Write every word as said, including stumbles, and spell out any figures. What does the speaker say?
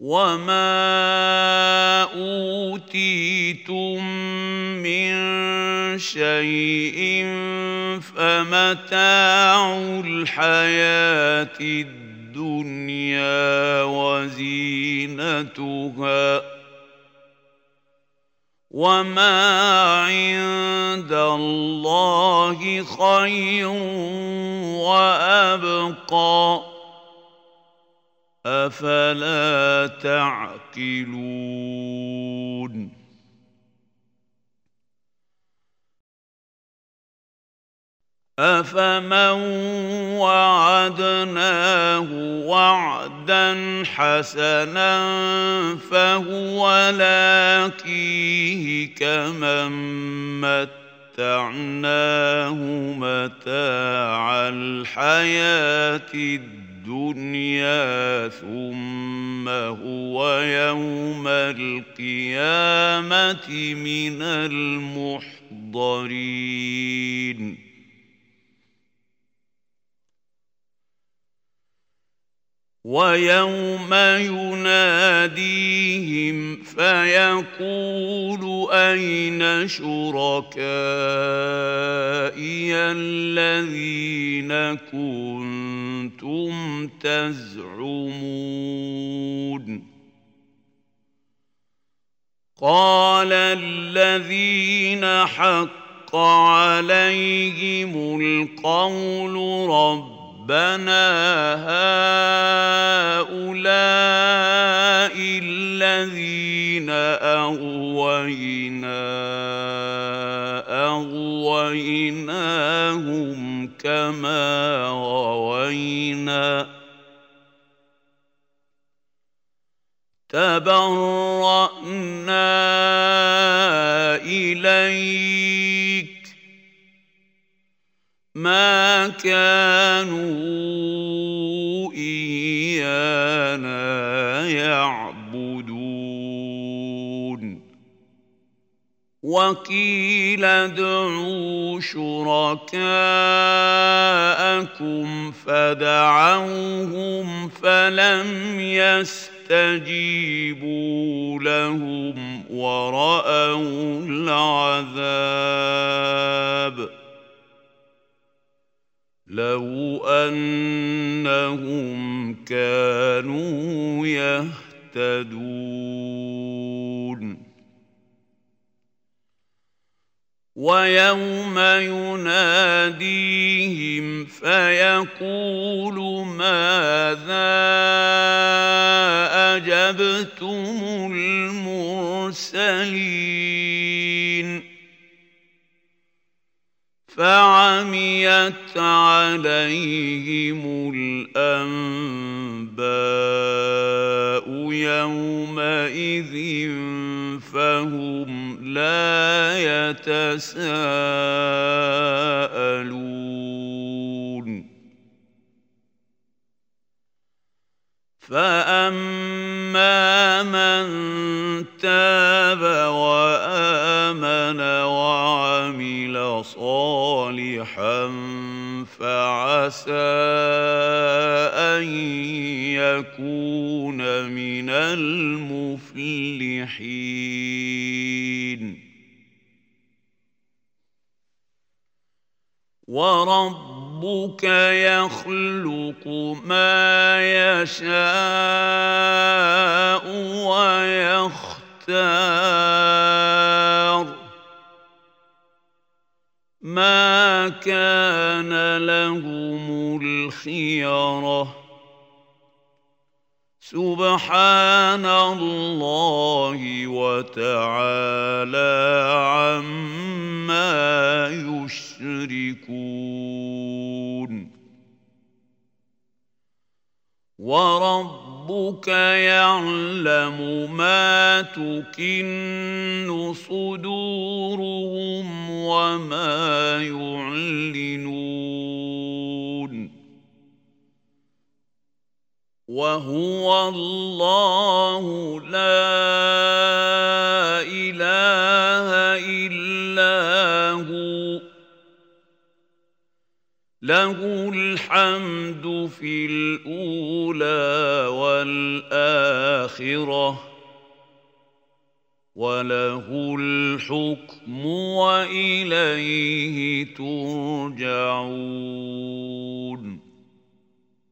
وما أوتيتم من شيء فمتاع الحياة الدنيا وزينتها وما عند الله خير وأبقى أفلا تعقلون أفمن وعدناه وعدا حسنا فهو لاقيه كمن متعناه متاع الحياة الدنيا ثم هو يوم القيامة من المحضرين ويوم يناديهم فيقول أين شركائي الذين كنتم تزعمون قال الذين حق عليهم القول رب ربنا هؤلاء الذين أغوينا أغويناهم كما غوينا تبرأنا إليك ما كانوا إيانا يعبدون وقيل ادعوا شركاءكم فدعوهم فلم يستجيبوا لهم ورأوا العذاب لو أنهم كانوا يهتدون ويوم يناديهم فيقول ماذا أجبتم المرسلين فعميت عليهم الأنباء يومئذ فهم لا يتساءلون فأما من تاب وآمن وعمل صالحا فعسى أن يكون من المفلحين وربك يخلق ما يشاء ويختار ما كان لهم الخيرة سبحان الله وتعالى عما يشركون وربك يعلم ما تكن صدورهم وما يعلنون وهو الله لا إله إلا هو له الحمد في الأولى والآخرة وله الحكم وإليه ترجعون.